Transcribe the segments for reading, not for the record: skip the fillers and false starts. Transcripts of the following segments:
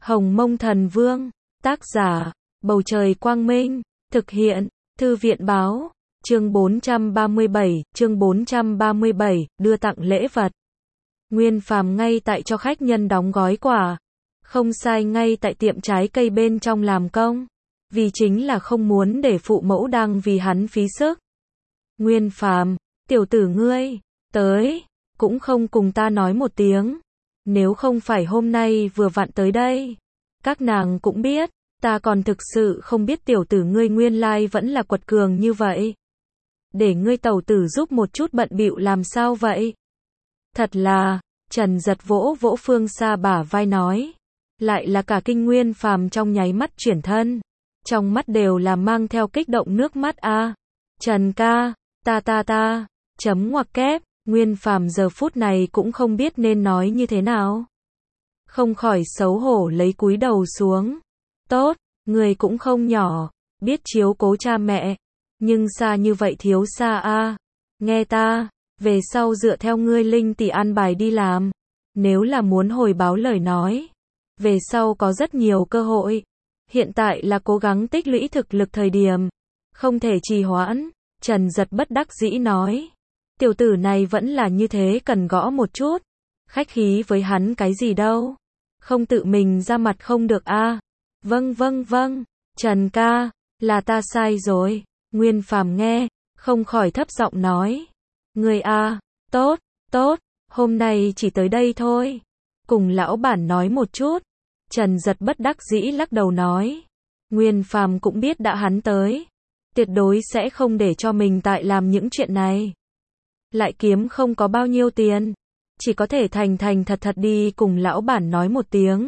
Hồng Mông Thần Vương, tác giả, Bầu Trời Quang Minh, thực hiện, Thư viện Báo, chương 437, đưa tặng lễ vật. Nguyên Phàm ngay tại cho khách nhân đóng gói quà, không sai, ngay tại tiệm trái cây bên trong làm công, vì chính là không muốn để phụ mẫu đang vì hắn phí sức. Nguyên Phàm, tiểu tử ngươi, tới, cũng không cùng ta nói một tiếng, nếu không phải hôm nay vừa vặn tới đây, các nàng cũng biết, ta còn thực sự không biết tiểu tử ngươi nguyên lai vẫn là quật cường như vậy. Để ngươi tẩu tử giúp một chút bận bịu làm sao vậy? Thật là, Trần Giật vỗ vỗ Phương Sa bả vai nói, lại là cả kinh. Nguyên Phàm trong nháy mắt chuyển thân, trong mắt đều là mang theo kích động nước mắt a. Trần ca, ta, chấm ngoặc kép, Nguyên Phàm giờ phút này cũng không biết nên nói như thế nào. Không khỏi xấu hổ lấy cúi đầu xuống. Tốt, người cũng không nhỏ, biết chiếu cố cha mẹ, nhưng xa như vậy thiếu xa a. Nghe ta, về sau dựa theo ngươi Linh tỷ an bài đi làm, nếu là muốn hồi báo lời nói, về sau có rất nhiều cơ hội. Hiện tại là cố gắng tích lũy thực lực thời điểm, không thể trì hoãn. Trần Giật bất đắc dĩ nói, tiểu tử này vẫn là như thế, cần gõ một chút, khách khí với hắn cái gì đâu, không tự mình ra mặt không được a. Vâng, Trần ca, là ta sai rồi. Nguyên Phàm nghe, không khỏi thấp giọng nói, người a, tốt, hôm nay chỉ tới đây thôi, cùng lão bản nói một chút. Trần Giật bất đắc dĩ lắc đầu nói, Nguyên Phàm cũng biết đã hắn tới, tuyệt đối sẽ không để cho mình tại làm những chuyện này. Lại kiếm không có bao nhiêu tiền, chỉ có thể thành thật đi cùng lão bản nói một tiếng.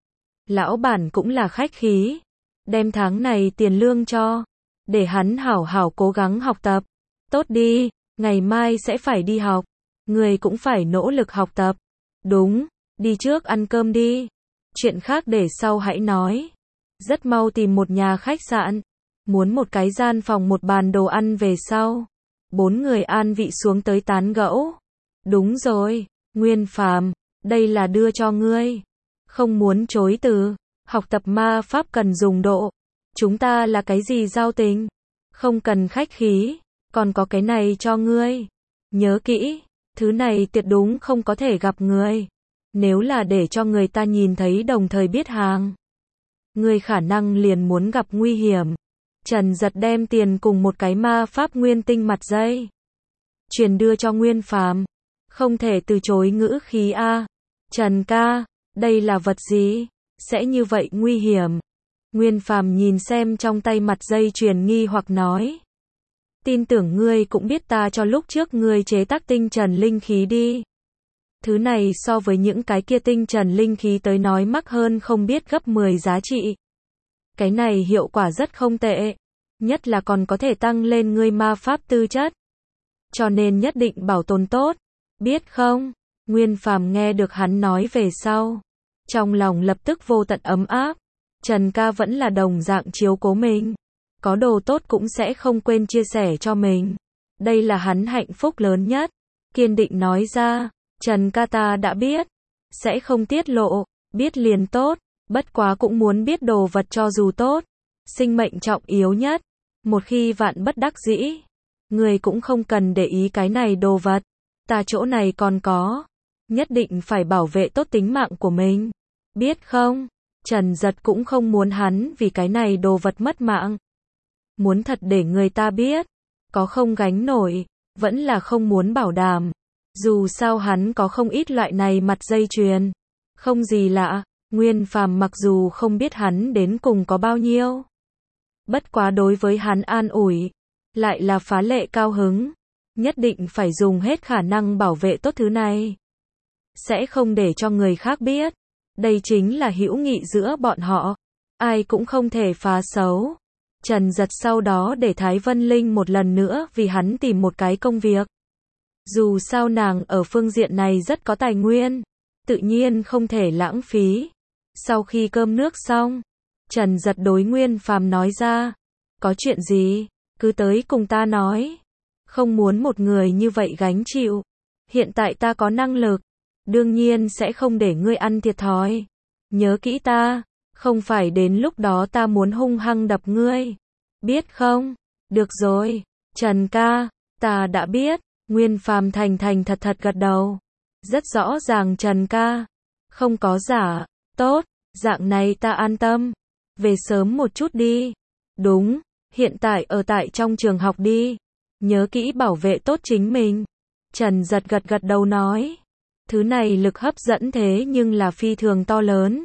Lão bản cũng là khách khí, đem tháng này tiền lương cho, để hắn hảo hảo cố gắng học tập. Tốt đi, ngày mai sẽ phải đi học, người cũng phải nỗ lực học tập. Đúng, đi trước ăn cơm đi, chuyện khác để sau hãy nói. Rất mau tìm một nhà khách sạn, muốn một cái gian phòng một bàn đồ ăn về sau, 4 người an vị xuống tới tán gẫu. Đúng rồi, Nguyên Phàm, đây là đưa cho ngươi, không muốn chối từ, học tập ma pháp cần dùng độ, chúng ta là cái gì giao tình, không cần khách khí, còn có cái này cho ngươi. Nhớ kỹ, thứ này tuyệt đúng không có thể gặp người, nếu là để cho người ta nhìn thấy đồng thời biết hàng, ngươi khả năng liền muốn gặp nguy hiểm. Trần Giật đem tiền cùng một cái ma pháp nguyên tinh mặt dây truyền đưa cho Nguyên Phàm, không thể từ chối ngữ khí a. Trần ca, đây là vật gì, sẽ như vậy nguy hiểm? Nguyên Phàm nhìn xem trong tay mặt dây chuyền nghi hoặc nói, tin tưởng ngươi cũng biết ta cho lúc trước ngươi chế tác tinh trần linh khí đi. Thứ này so với những cái kia tinh trần linh khí tới nói mắc hơn không biết gấp 10 giá trị. Cái này hiệu quả rất không tệ, nhất là còn có thể tăng lên ngươi ma pháp tư chất, cho nên nhất định bảo tồn tốt, biết không? Nguyên Phàm nghe được hắn nói về sau, trong lòng lập tức vô tận ấm áp. Trần ca vẫn là đồng dạng chiếu cố mình, có đồ tốt cũng sẽ không quên chia sẻ cho mình, đây là hắn hạnh phúc lớn nhất. Kiên định nói ra, Trần ca ta đã biết, sẽ không tiết lộ, biết liền tốt, bất quá cũng muốn biết đồ vật cho dù tốt, sinh mệnh trọng yếu nhất, một khi vạn bất đắc dĩ, người cũng không cần để ý cái này đồ vật, ta chỗ này còn có, nhất định phải bảo vệ tốt tính mạng của mình, biết không? Trần Giật cũng không muốn hắn vì cái này đồ vật mất mạng, muốn thật để người ta biết, có không gánh nổi, vẫn là không muốn bảo đảm. Dù sao hắn có không ít loại này mặt dây chuyền, không gì lạ. Nguyên Phàm mặc dù không biết hắn đến cùng có bao nhiêu, bất quá đối với hắn an ủi, lại là phá lệ cao hứng, nhất định phải dùng hết khả năng bảo vệ tốt thứ này, sẽ không để cho người khác biết, đây chính là hữu nghị giữa bọn họ, ai cũng không thể phá xấu. Trần Giật sau đó để Thái Vân Linh một lần nữa vì hắn tìm một cái công việc, dù sao nàng ở phương diện này rất có tài nguyên, tự nhiên không thể lãng phí. Sau khi cơm nước xong, Trần Giật đối Nguyên Phàm nói ra, có chuyện gì, cứ tới cùng ta nói, không muốn một người như vậy gánh chịu, hiện tại ta có năng lực, đương nhiên sẽ không để ngươi ăn thiệt thòi. Nhớ kỹ ta, không phải đến lúc đó ta muốn hung hăng đập ngươi. Biết không? Được rồi, Trần ca, ta đã biết. Nguyên Phàm thành thành thật thật gật đầu. Rất rõ ràng Trần ca. Không có giả. Tốt, dạng này ta an tâm. Về sớm một chút đi. Đúng, hiện tại ở tại trong trường học đi. Nhớ kỹ bảo vệ tốt chính mình. Trần Giật gật gật đầu nói. Thứ này lực hấp dẫn thế nhưng là phi thường to lớn.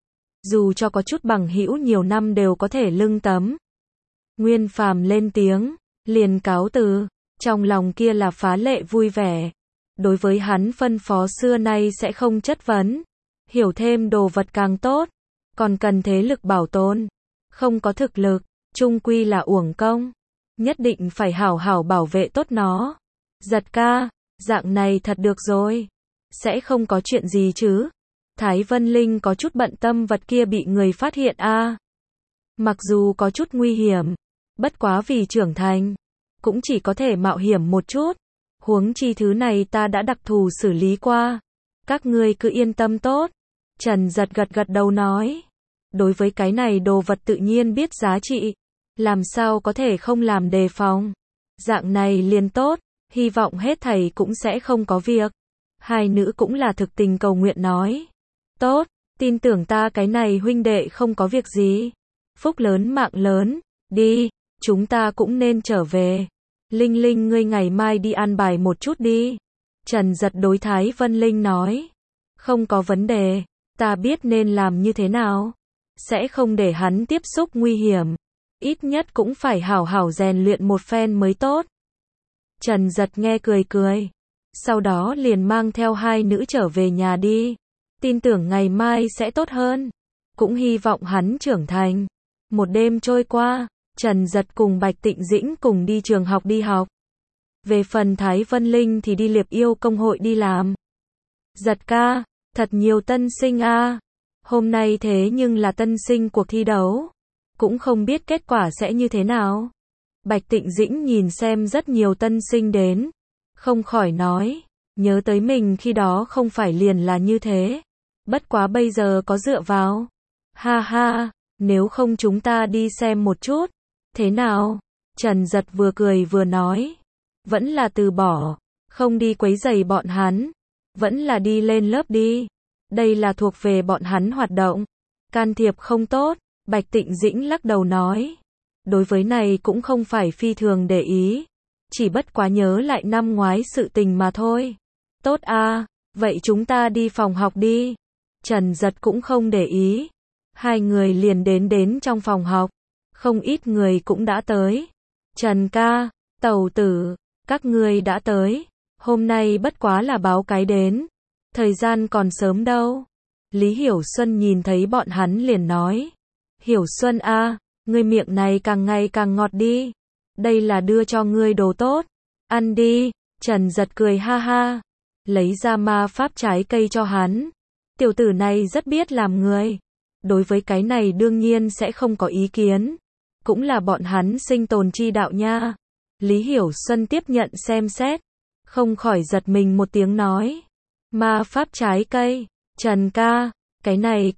Dù cho có chút bằng hữu nhiều năm đều có thể lưng tấm. Nguyên Phàm lên tiếng, liền cáo từ, trong lòng kia là phá lệ vui vẻ. Đối với hắn phân phó xưa nay sẽ không chất vấn. Hiểu thêm đồ vật càng tốt, còn cần thế lực bảo tồn. Không có thực lực, chung quy là uổng công. Nhất định phải hảo hảo bảo vệ tốt nó. Giật ca, dạng này thật được rồi. Sẽ không có chuyện gì chứ? Thái Vân Linh có chút bận tâm vật kia bị người phát hiện a. Mặc dù có chút nguy hiểm, bất quá vì trưởng thành, cũng chỉ có thể mạo hiểm một chút. Huống chi thứ này ta đã đặc thù xử lý qua. Các ngươi cứ yên tâm tốt. Trần Giật gật gật đầu nói. Đối với cái này đồ vật tự nhiên biết giá trị. Làm sao có thể không làm đề phòng. Dạng này liền tốt, hy vọng hết thảy cũng sẽ không có việc. Hai nữ cũng là thực tình cầu nguyện nói. Tốt, tin tưởng ta cái này huynh đệ không có việc gì. Phúc lớn mạng lớn, đi, chúng ta cũng nên trở về. Linh Linh ngươi ngày mai đi an bài một chút đi. Trần Giật đối Thái Vân Linh nói. Không có vấn đề, ta biết nên làm như thế nào. Sẽ không để hắn tiếp xúc nguy hiểm. Ít nhất cũng phải hảo hảo rèn luyện một phen mới tốt. Trần Giật nghe cười cười. Sau đó liền mang theo hai nữ trở về nhà đi. Tin tưởng ngày mai sẽ tốt hơn. Cũng hy vọng hắn trưởng thành. Một đêm trôi qua, Trần Giật cùng Bạch Tịnh Dĩnh cùng đi trường học đi học. Về phần Thái Vân Linh thì đi Liệp Yêu công hội đi làm. Giật ca, thật nhiều tân sinh a. Hôm nay thế nhưng là tân sinh cuộc thi đấu. Cũng không biết kết quả sẽ như thế nào. Bạch Tịnh Dĩnh nhìn xem rất nhiều tân sinh đến. Không khỏi nói, nhớ tới mình khi đó không phải liền là như thế. Bất quá bây giờ có dựa vào. Ha ha, nếu không chúng ta đi xem một chút. Thế nào? Trần Giật vừa cười vừa nói. Vẫn là từ bỏ, không đi quấy rầy bọn hắn. Vẫn là đi lên lớp đi. Đây là thuộc về bọn hắn hoạt động. Can thiệp không tốt, Bạch Tịnh Dĩnh lắc đầu nói. Đối với này cũng không phải phi thường để ý. Chỉ bất quá nhớ lại năm ngoái sự tình mà thôi. Tốt a, vậy chúng ta đi phòng học đi. Trần Giật cũng không để ý. Hai người liền đến trong phòng học. Không ít người cũng đã tới. Trần ca, Tẩu tử, các ngươi đã tới. Hôm nay bất quá là báo cái đến. Thời gian còn sớm đâu. Lý Hiểu Xuân nhìn thấy bọn hắn liền nói. Hiểu Xuân a, ngươi miệng này càng ngày càng ngọt đi. Đây là đưa cho ngươi đồ tốt. Ăn đi. Trần Giật cười ha ha. Lấy ra ma pháp trái cây cho hắn. Tiểu tử này rất biết làm người. Đối với cái này đương nhiên sẽ không có ý kiến. Cũng là bọn hắn sinh tồn chi đạo nha. Lý Hiểu Xuân tiếp nhận xem xét. Không khỏi giật mình một tiếng nói. Ma pháp trái cây. Trần ca, cái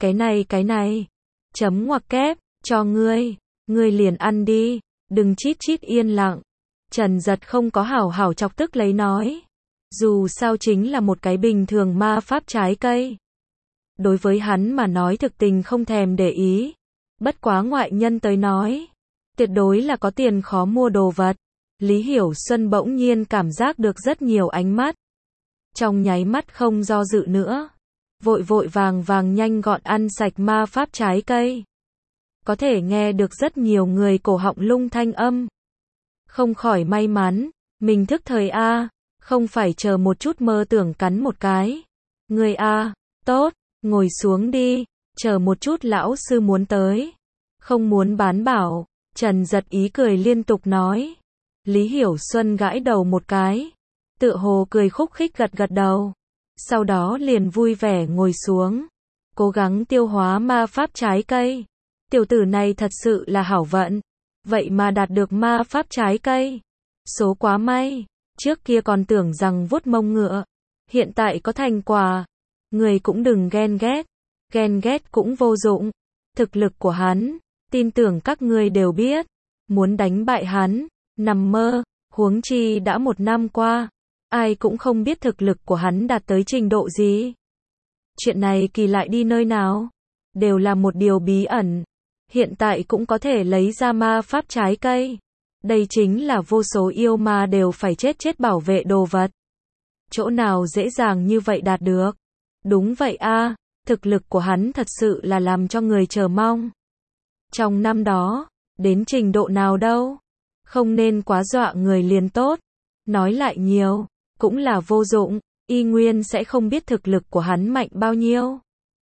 này. Chấm ngoặc kép, cho ngươi. Ngươi liền ăn đi. Đừng chít chít yên lặng. Trần Giật không có hảo hảo chọc tức lấy nói. Dù sao chính là một cái bình thường ma pháp trái cây. Đối với hắn mà nói thực tình không thèm để ý. Bất quá ngoại nhân tới nói. Tuyệt đối là có tiền khó mua đồ vật. Lý Hiểu Xuân bỗng nhiên cảm giác được rất nhiều ánh mắt. Trong nháy mắt không do dự nữa. Vội vàng nhanh gọn ăn sạch ma pháp trái cây. Có thể nghe được rất nhiều người cổ họng lung thanh âm. Không khỏi may mắn, mình thức thời a, không phải chờ một chút mơ tưởng cắn một cái. Người a, tốt, ngồi xuống đi, chờ một chút lão sư muốn tới. Không muốn bán bảo, Trần Giật ý cười liên tục nói. Lý Hiểu Xuân gãi đầu một cái, tựa hồ cười khúc khích gật gật đầu. Sau đó liền vui vẻ ngồi xuống, cố gắng tiêu hóa ma pháp trái cây. Tiểu tử này thật sự là hảo vận. Vậy mà đạt được ma pháp trái cây. Số quá may. Trước kia còn tưởng rằng vuốt mông ngựa. Hiện tại có thành quả. Người cũng đừng ghen ghét. Ghen ghét cũng vô dụng. Thực lực của hắn, tin tưởng các ngươi đều biết. Muốn đánh bại hắn, nằm mơ, huống chi đã 1 năm qua. Ai cũng không biết thực lực của hắn đạt tới trình độ gì. Chuyện này kỳ lại đi nơi nào? Đều là một điều bí ẩn. Hiện tại cũng có thể lấy ra ma pháp trái cây. Đây chính là vô số yêu ma đều phải chết bảo vệ đồ vật. Chỗ nào dễ dàng như vậy đạt được? Đúng vậy a, thực lực của hắn thật sự là làm cho người chờ mong. Trong năm đó, đến trình độ nào đâu? Không nên quá dọa người liền tốt. Nói lại nhiều, cũng là vô dụng, y nguyên sẽ không biết thực lực của hắn mạnh bao nhiêu.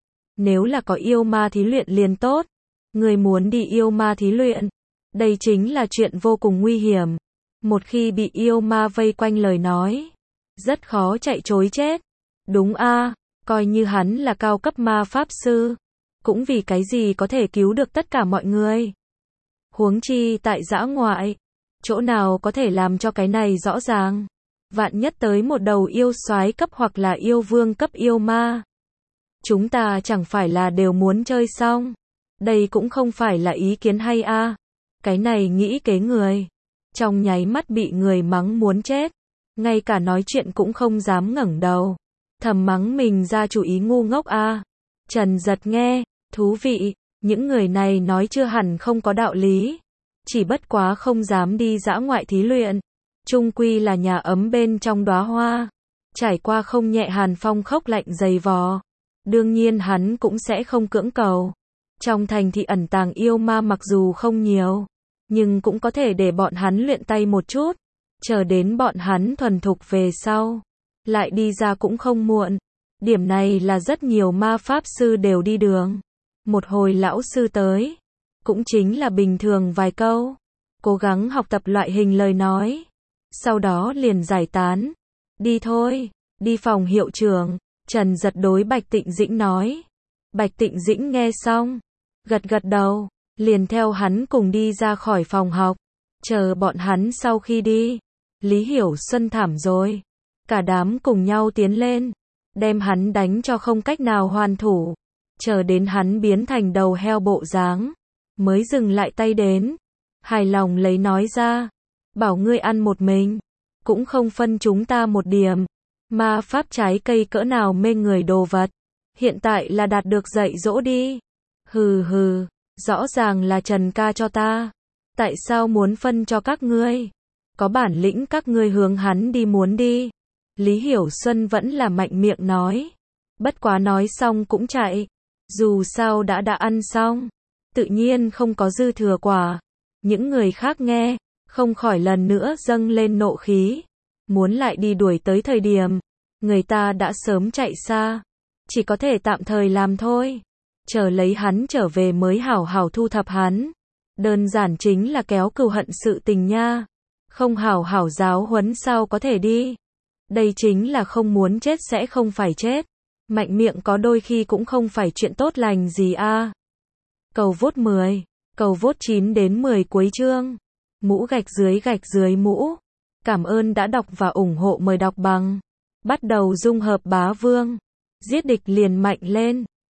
Nếu là có yêu ma thí luyện liền tốt. Người muốn đi yêu ma thí luyện, đây chính là chuyện vô cùng nguy hiểm. Một khi bị yêu ma vây quanh lời nói, rất khó chạy trối chết. Đúng a, coi như hắn là cao cấp ma pháp sư, cũng vì cái gì có thể cứu được tất cả mọi người. Huống chi tại dã ngoại, chỗ nào có thể làm cho cái này rõ ràng. Vạn nhất tới một đầu yêu soái cấp hoặc là yêu vương cấp yêu ma. Chúng ta chẳng phải là đều muốn chơi xong. Đây cũng không phải là ý kiến hay a. Cái này nghĩ kế người. Trong nháy mắt bị người mắng muốn chết. Ngay cả nói chuyện cũng không dám ngẩng đầu. Thầm mắng mình ra chủ ý ngu ngốc a. Trần Giật nghe, thú vị, những người này nói chưa hẳn không có đạo lý. Chỉ bất quá không dám đi dã ngoại thí luyện. Chung quy là nhà ấm bên trong đóa hoa. Trải qua không nhẹ hàn phong khốc lạnh dày vò. Đương nhiên hắn cũng sẽ không cưỡng cầu. Trong thành thị ẩn tàng yêu ma mặc dù không nhiều, nhưng cũng có thể để bọn hắn luyện tay một chút. Chờ đến bọn hắn thuần thục về sau, lại đi ra cũng không muộn. Điểm này là rất nhiều ma pháp sư đều đi đường. Một hồi lão sư tới, cũng chính là bình thường vài câu, cố gắng học tập loại hình lời nói. Sau đó liền giải tán. Đi thôi, đi phòng hiệu trưởng. Trần Giật đối Bạch Tịnh Dĩnh nói. Bạch Tịnh Dĩnh nghe xong, gật gật đầu, liền theo hắn cùng đi ra khỏi phòng học. Chờ bọn hắn sau khi đi, Lý Hiểu Xuân thảm rồi. Cả đám cùng nhau tiến lên, đem hắn đánh cho không cách nào hoàn thủ. Chờ đến hắn biến thành đầu heo bộ dáng, mới dừng lại tay đến. Hài lòng lấy nói ra, bảo ngươi ăn một mình, cũng không phân chúng ta một điểm. Ma pháp trái cây cỡ nào mê người đồ vật, hiện tại là đạt được dạy dỗ đi. Hừ hừ, rõ ràng là Trần ca cho ta. Tại sao muốn phân cho các ngươi? Có bản lĩnh các ngươi hướng hắn đi muốn đi. Lý Hiểu Xuân vẫn là mạnh miệng nói. Bất quá nói xong cũng chạy. Dù sao đã ăn xong, tự nhiên không có dư thừa quả. Những người khác nghe, không khỏi lần nữa dâng lên nộ khí. Muốn lại đi đuổi tới thời điểm, người ta đã sớm chạy xa. Chỉ có thể tạm thời làm thôi. Chờ lấy hắn trở về mới hảo hảo thu thập hắn. Đơn giản chính là kéo cừu hận sự tình nha. Không hảo hảo giáo huấn sao có thể đi. Đây chính là không muốn chết sẽ không phải chết. Mạnh miệng có đôi khi cũng không phải chuyện tốt lành gì a. Cầu vote 10, cầu vote 9 đến 10 cuối chương. Mũ gạch dưới mũ. Cảm ơn đã đọc và ủng hộ, mời đọc bằng. Bắt đầu dung hợp bá vương. Giết địch liền mạnh lên.